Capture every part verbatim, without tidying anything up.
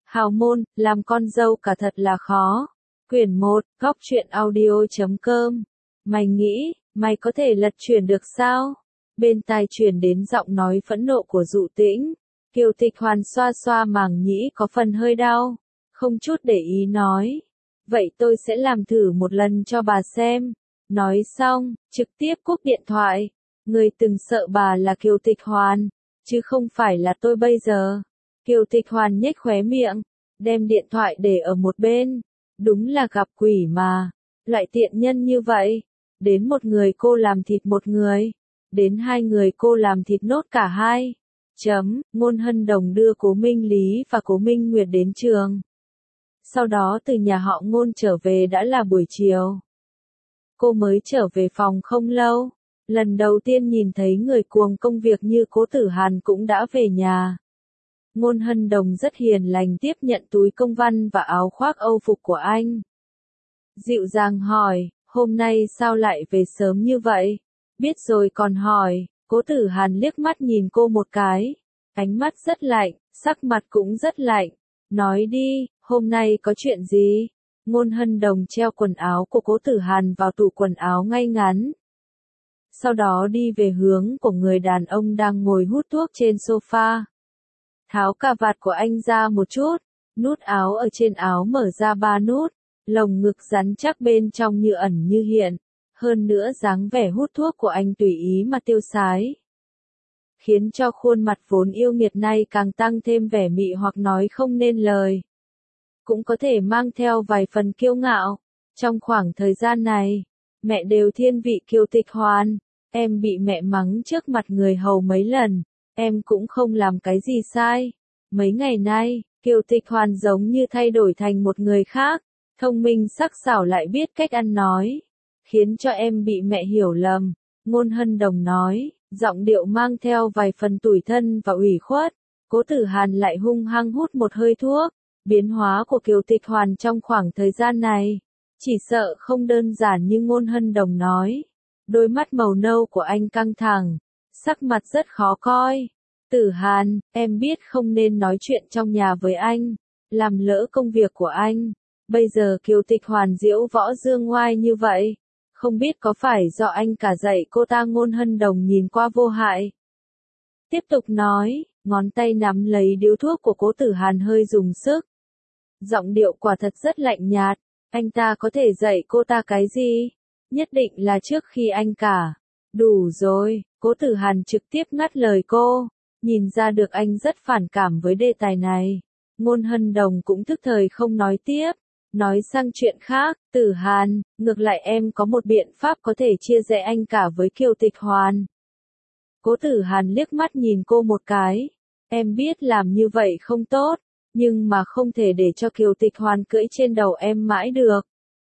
Hào môn, làm con dâu cả thật là khó. Quyển một, góc truyện audio.com. Mày nghĩ, mày có thể lật chuyển được sao? Bên tai truyền đến giọng nói phẫn nộ của Dụ Tĩnh. Kiều Tịch Hoàn xoa xoa màng nhĩ có phần hơi đau, không chút để ý nói. Vậy tôi sẽ làm thử một lần cho bà xem. Nói xong, trực tiếp cúp điện thoại. Người từng sợ bà là Kiều Tịch Hoàn, chứ không phải là tôi bây giờ. Kiều Tịch Hoàn nhếch khóe miệng, đem điện thoại để ở một bên. Đúng là gặp quỷ mà. Loại tiện nhân như vậy. Đến một người cô làm thịt một người. Đến hai người cô làm thịt nốt cả hai. Chấm, Ngôn Hân Đồng đưa Cố Minh Lý và Cố Minh Nguyệt đến trường. Sau đó từ nhà họ Ngôn trở về đã là buổi chiều. Cô mới trở về phòng không lâu. Lần đầu tiên nhìn thấy người cuồng công việc như Cố Tử Hàn cũng đã về nhà. Ngôn Hân Đồng rất hiền lành tiếp nhận túi công văn và áo khoác âu phục của anh. Dịu dàng hỏi, hôm nay sao lại về sớm như vậy? Biết rồi còn hỏi. Cố Tử Hàn liếc mắt nhìn cô một cái. Ánh mắt rất lạnh, sắc mặt cũng rất lạnh. Nói đi, hôm nay có chuyện gì? Ngôn Hân Đồng treo quần áo của Cố Tử Hàn vào tủ quần áo ngay ngắn. Sau đó đi về hướng của người đàn ông đang ngồi hút thuốc trên sofa. Tháo cà vạt của anh ra một chút, nút áo ở trên áo mở ra ba nút, lồng ngực rắn chắc bên trong như ẩn như hiện. Hơn nữa dáng vẻ hút thuốc của anh tùy ý mà tiêu sái. Khiến cho khuôn mặt vốn yêu nghiệt này càng tăng thêm vẻ mị hoặc nói không nên lời. Cũng có thể mang theo vài phần kiêu ngạo. Trong khoảng thời gian này, mẹ đều thiên vị Kiều Tịch Hoàn. Em bị mẹ mắng trước mặt người hầu mấy lần, em cũng không làm cái gì sai. Mấy ngày nay, Kiều Tịch Hoàn giống như thay đổi thành một người khác, thông minh sắc sảo lại biết cách ăn nói. Khiến cho em bị mẹ hiểu lầm, Ngôn Hân Đồng nói, giọng điệu mang theo vài phần tủi thân và ủy khuất. Cố Tử Hàn lại hung hăng hút một hơi thuốc. Biến hóa của Kiều Tịch Hoàn trong khoảng thời gian này, chỉ sợ không đơn giản như Ngôn Hân Đồng nói. Đôi mắt màu nâu của anh căng thẳng, sắc mặt rất khó coi. Tử Hàn, em biết không nên nói chuyện trong nhà với anh, làm lỡ công việc của anh. Bây giờ Kiều Tịch Hoàn diễu võ dương ngoai như vậy. Không biết có phải do anh cả dạy cô ta? Ngôn Hân Đồng nhìn qua vô hại. Tiếp tục nói, ngón tay nắm lấy điếu thuốc của Cố Tử Hàn hơi dùng sức. Giọng điệu quả thật rất lạnh nhạt, anh ta có thể dạy cô ta cái gì? Nhất định là trước khi anh cả. Đủ rồi, Cố Tử Hàn trực tiếp ngắt lời cô, nhìn ra được anh rất phản cảm với đề tài này. Ngôn Hân Đồng cũng tức thời không nói tiếp. Nói sang chuyện khác, Tử Hàn, ngược lại em có một biện pháp có thể chia rẽ anh cả với Kiều Tịch Hoàn. Cố Tử Hàn liếc mắt nhìn cô một cái. Em biết làm như vậy không tốt, nhưng mà không thể để cho Kiều Tịch Hoàn cưỡi trên đầu em mãi được.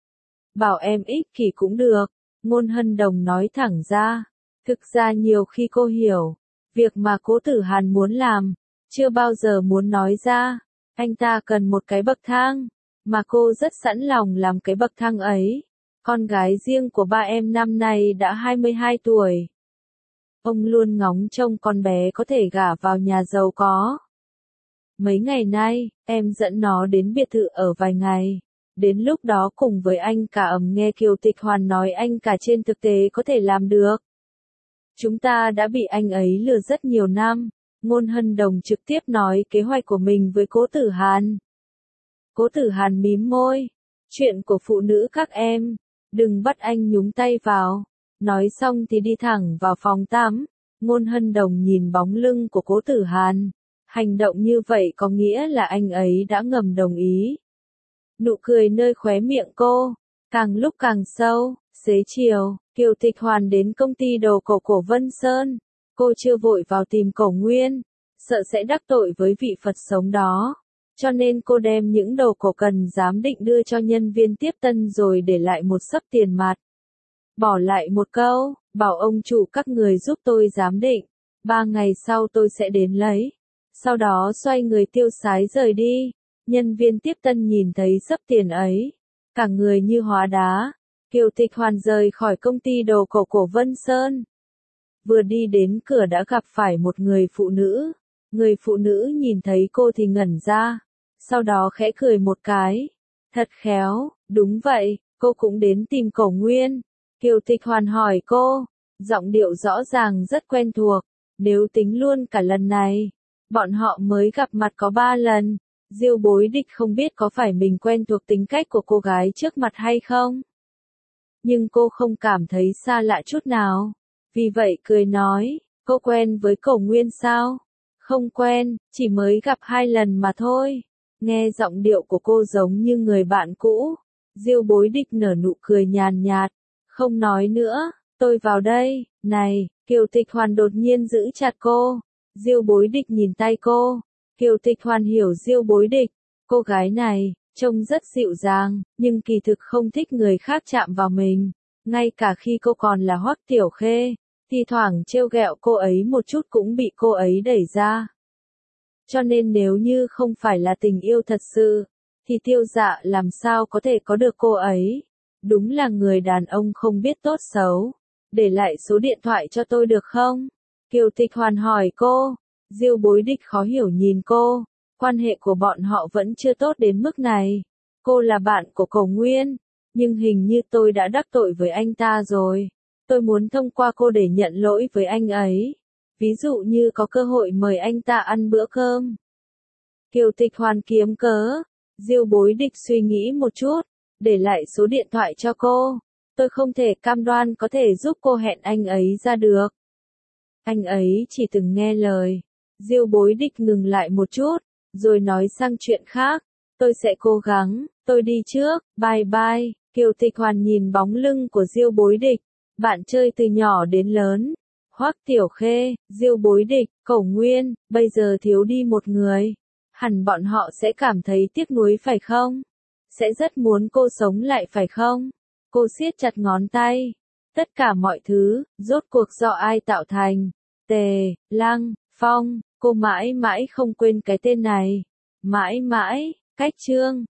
Bảo em ích kỷ cũng được, Ngôn Hân Đồng nói thẳng ra. Thực ra nhiều khi cô hiểu, việc mà Cố Tử Hàn muốn làm, chưa bao giờ muốn nói ra. Anh ta cần một cái bậc thang. Mà cô rất sẵn lòng làm cái bậc thang ấy. Con gái riêng của ba em năm nay đã hai mươi hai tuổi. Ông luôn ngóng trông con bé có thể gả vào nhà giàu có. Mấy ngày nay, em dẫn nó đến biệt thự ở vài ngày. Đến lúc đó cùng với anh cả ầm nghe Kiều Tịch Hoàn nói anh cả trên thực tế có thể làm được. Chúng ta đã bị anh ấy lừa rất nhiều năm. Ngôn Hân Đồng trực tiếp nói kế hoạch của mình với Cố Tử Hàn. Cố Tử Hàn mím môi. Chuyện của phụ nữ các em, đừng bắt anh nhúng tay vào. Nói xong thì đi thẳng vào phòng tắm. Ngôn Hân Đồng nhìn bóng lưng của Cố Tử Hàn. Hành động như vậy có nghĩa là anh ấy đã ngầm đồng ý. Nụ cười nơi khóe miệng cô, càng lúc càng sâu. Xế chiều, Kiều Tịch Hoàn đến công ty đồ cổ của Vân Sơn. Cô chưa vội vào tìm Cổ Nguyên, sợ sẽ đắc tội với vị Phật sống đó. Cho nên cô đem những đồ cổ cần giám định đưa cho nhân viên tiếp tân rồi để lại một xấp tiền mặt. Bỏ lại một câu, bảo ông chủ các người giúp tôi giám định. Ba ngày sau tôi sẽ đến lấy. Sau đó xoay người tiêu sái rời đi. Nhân viên tiếp tân nhìn thấy xấp tiền ấy. Cả người như hóa đá. Kiều Tịch Hoàn rời khỏi công ty đồ cổ của Vân Sơn. Vừa đi đến cửa đã gặp phải một người phụ nữ. Người phụ nữ nhìn thấy cô thì ngẩn ra. sau đó khẽ cười một cái. Thật khéo, đúng vậy, cô cũng đến tìm Cổ Nguyên. Kiều Tịch Hoàn hỏi cô, giọng điệu rõ ràng rất quen thuộc, nếu tính luôn cả lần này, bọn họ mới gặp mặt có ba lần. Diêu Bối Địch không biết có phải mình quen thuộc tính cách của cô gái trước mặt hay không. Nhưng cô không cảm thấy xa lạ chút nào. Vì vậy cười nói, cô quen với Cổ Nguyên sao? Không quen, chỉ mới gặp hai lần mà thôi. Nghe giọng điệu của cô giống như người bạn cũ. Diêu Bối Địch nở nụ cười nhàn nhạt, không nói nữa, tôi vào đây. Này, Kiều Tịch Hoàn đột nhiên giữ chặt cô. Diêu Bối Địch nhìn tay cô. Kiều Tịch Hoàn hiểu Diêu Bối Địch, cô gái này, trông rất dịu dàng, nhưng kỳ thực không thích người khác chạm vào mình. Ngay cả khi cô còn là Hoắc Tiểu Khê, thì thoảng trêu ghẹo cô ấy một chút cũng bị cô ấy đẩy ra. Cho nên nếu như không phải là tình yêu thật sự, thì Tiêu Dạ làm sao có thể có được cô ấy. Đúng là người đàn ông không biết tốt xấu. Để lại số điện thoại cho tôi được không? Kiều Tịch Hoàn hỏi cô. Diêu Bối Địch khó hiểu nhìn cô. Quan hệ của bọn họ vẫn chưa tốt đến mức này. Cô là bạn của Cổ Nguyên, nhưng hình như tôi đã đắc tội với anh ta rồi. Tôi muốn thông qua cô để nhận lỗi với anh ấy. Ví dụ như có cơ hội mời anh ta ăn bữa cơm. Kiều Tịch Hoàn kiếm cớ. Diêu Bối Địch suy nghĩ một chút, để lại số điện thoại cho cô. Tôi không thể cam đoan có thể giúp cô hẹn anh ấy ra được. Anh ấy chỉ từng nghe lời. Diêu Bối Địch ngừng lại một chút, rồi nói sang chuyện khác. Tôi sẽ cố gắng, tôi đi trước, bye bye. Kiều Tịch Hoàn nhìn bóng lưng của Diêu Bối Địch. Bạn chơi từ nhỏ đến lớn. Hoắc Tiểu Khê, Diêu Bối Địch, Cổ Nguyên, bây giờ thiếu đi một người. Hẳn bọn họ sẽ cảm thấy tiếc nuối phải không? Sẽ rất muốn cô sống lại phải không? Cô siết chặt ngón tay. Tất cả mọi thứ, rốt cuộc do ai tạo thành? Tề, Lăng, Phong, cô mãi mãi không quên cái tên này. Mãi mãi, cách chương.